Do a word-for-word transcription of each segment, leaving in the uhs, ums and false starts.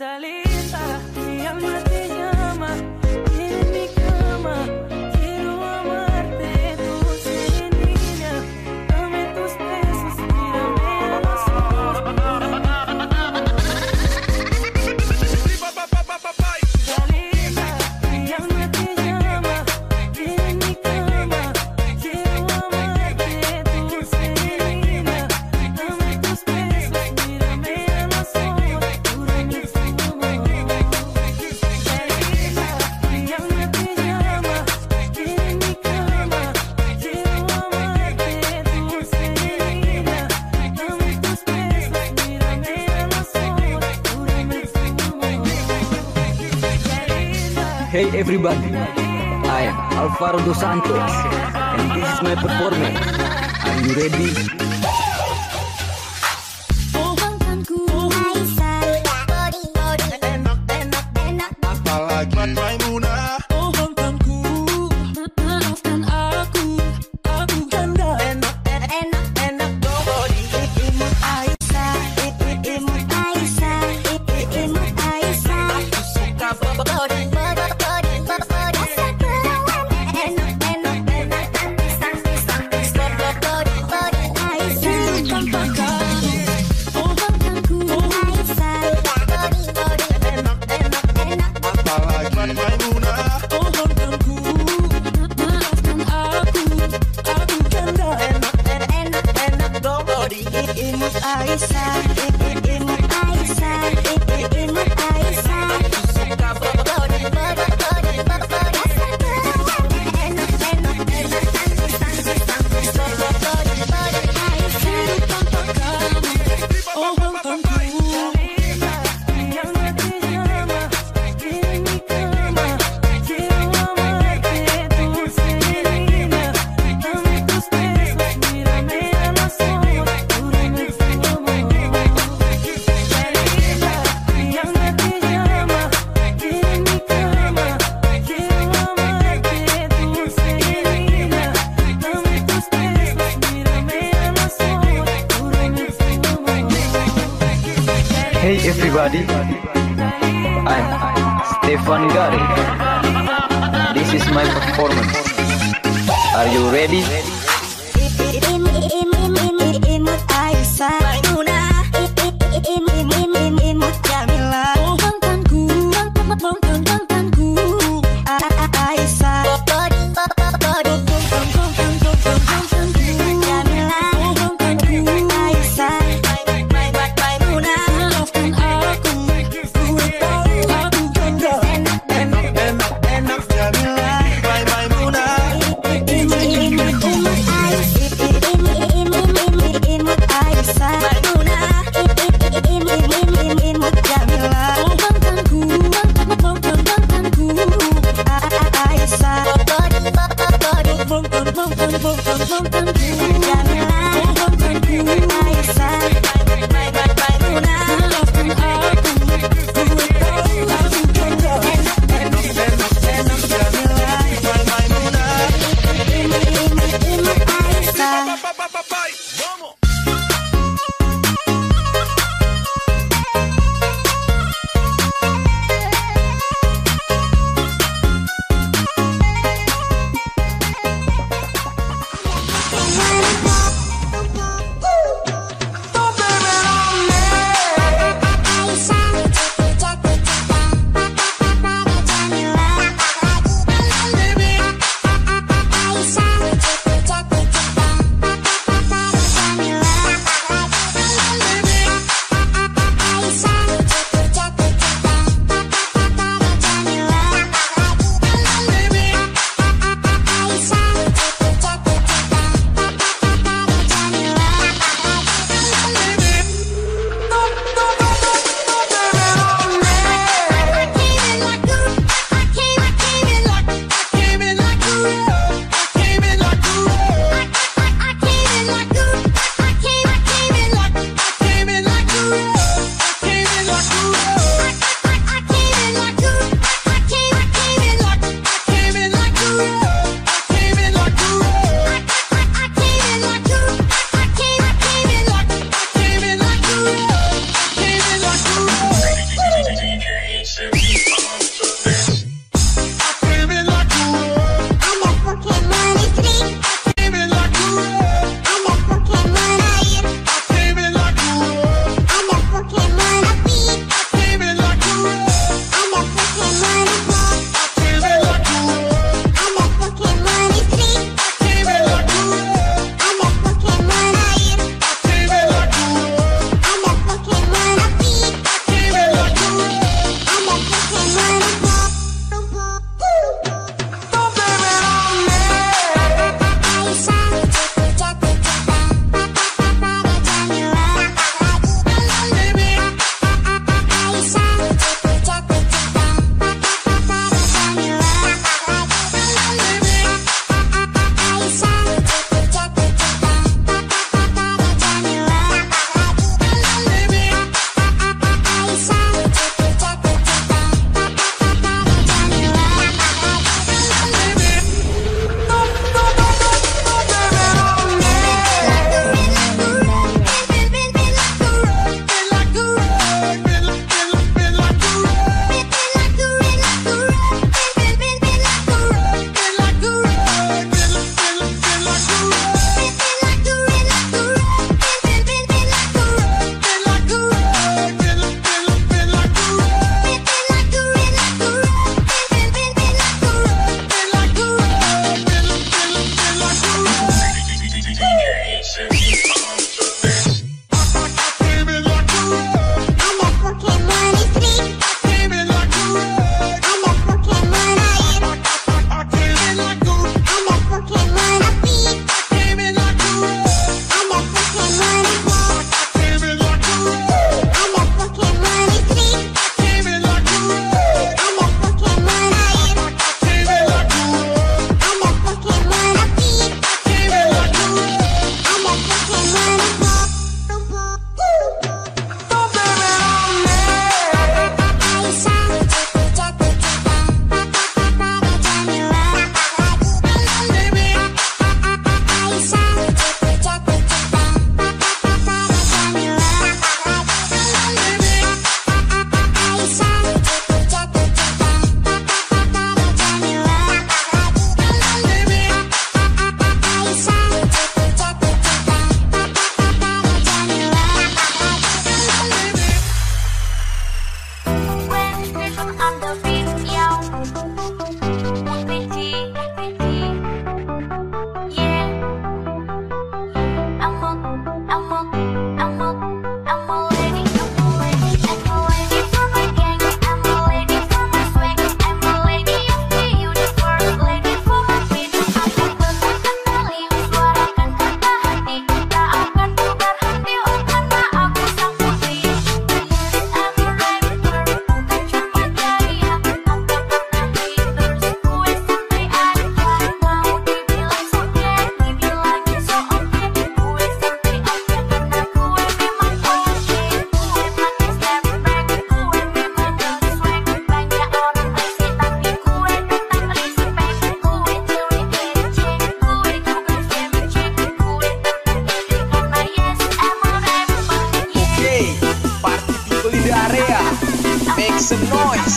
Dalita, mi alma te llama, en mi cama, quiero amarte, dulce niña, dame tus besos, mírame a los ojos. Dalita, mi alma te llama, en mi cama, quiero amarte, dulce niña, dame tus besos, mírame a los ojos. Hey everybody, I am Alvaro Dos Santos and this is my performance. Are you ready? Apalagi Maimunah. Oh bangkanku, maafkan aku, aku janda. Enak, enak, enak dong. Imut Aisyah, imut Aisyah, imut Aisyah. Aku suka body, body, body, body. Rasa perawan, enak, enak, enak. Pisang, pisang, pisang, body, body. Aisyah, tanpa kamu. Oh bangkanku, Aisyah, body, body, enak, enak, enak. Apalagi Maimunah. Oh bangkanku, maafkan aku, aku janda. Enak, enak, enak dong. Imut Aisyah, imut Aisyah, imut Aisyah. Aku suka body, body, body, body. Rasa perawan, enak, enak, enak. Pisang, pisang, pisang, body, body. Aisyah, tanpa kamu. Oh bangkanku. Hey everybody, I'm Stefan Gari. This is my performance. Are you ready? Imut Aisyah, Maimunah, imut Jamila. Oh bangkanku, bangkan bangkanku. Aisyah, body, body, bangkanku. Jamila, oh bangkanku. Aisyah, Maimunah. Maafkan aku, gue tahu aku janda. Enak, enak, Enak, enak Jamila, Mai Maimunah. imut Aisyah, imut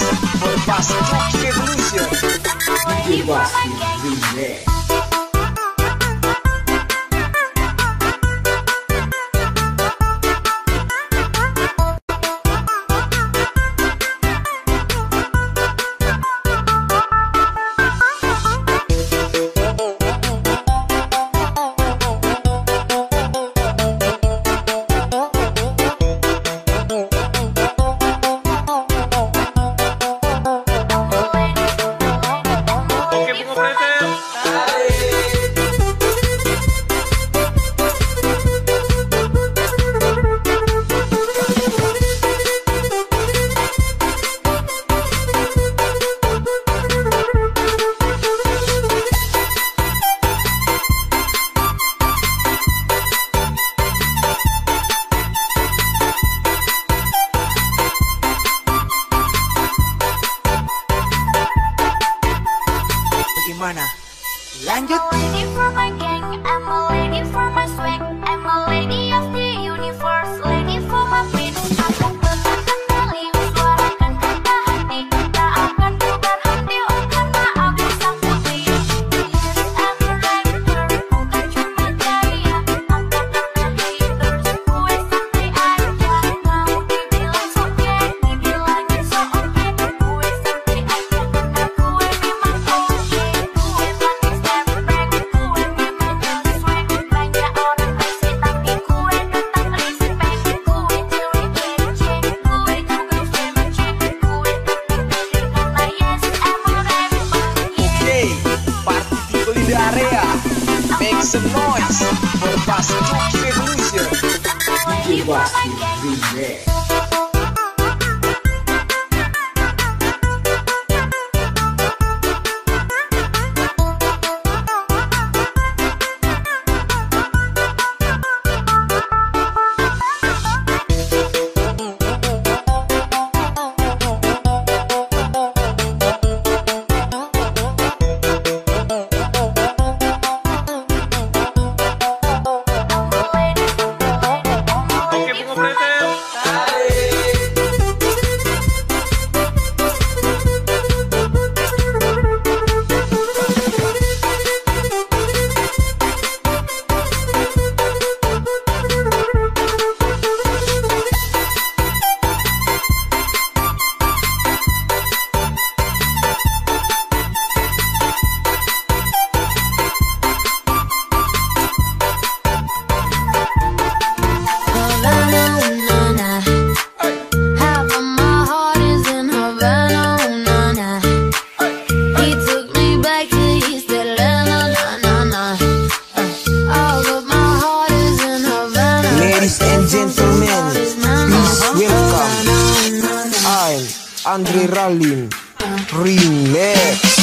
for Basti Revolution. D J Basti Remix. Gimana? Lanjut. I'm a lady for my gang, I'm a lady for my swag, I'm a lady of the universe, lady for my beat. Aku berkata kali suarakan kata hati, tak akan ku berhenti, oh karena aku sang putri. Yes, I'm a rapper, bukan cuma gaya, angkat kata haters, gue santai aja. Mau dibilang so gay, dibilangin so oke, gue santai aja karena gue memang oke. Gue berani step back, gue memang nge-swag. Banyak orang bersih tapi gue tetap respect. Gue cewek kece, gue juga famous chick, gue tetap pede karena yes, I'm a rapper. Okay, party people in the area, make some noise for Basti Revolution. D J Basti Remix. Half of my heart is in Havana, ooh, na, na. He took me back to East Atlanta, na, na, na. All of my heart is in Havana. Ladies and gentlemen, please welcome I'm Andre Ralin Remix.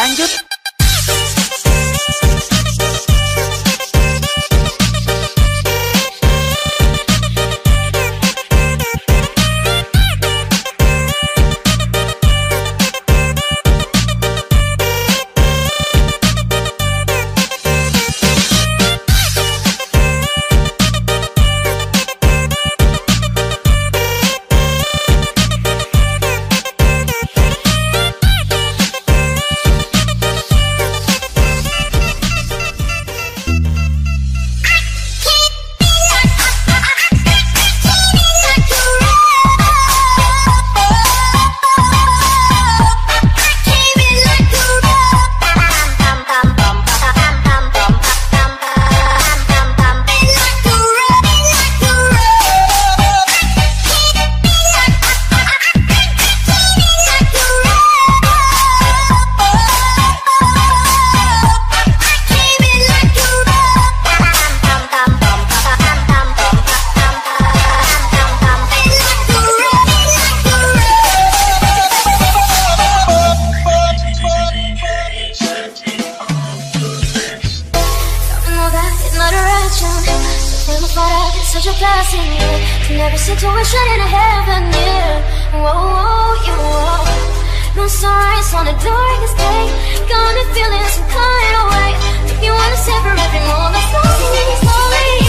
lanjut. Such a blessing, yeah, to every situation in heaven, yeah. Whoa, whoa, you whoa. No sunrise on the darkest day. Got me feeling some kind of way. Make me wanna savor every moment slowly, slowly.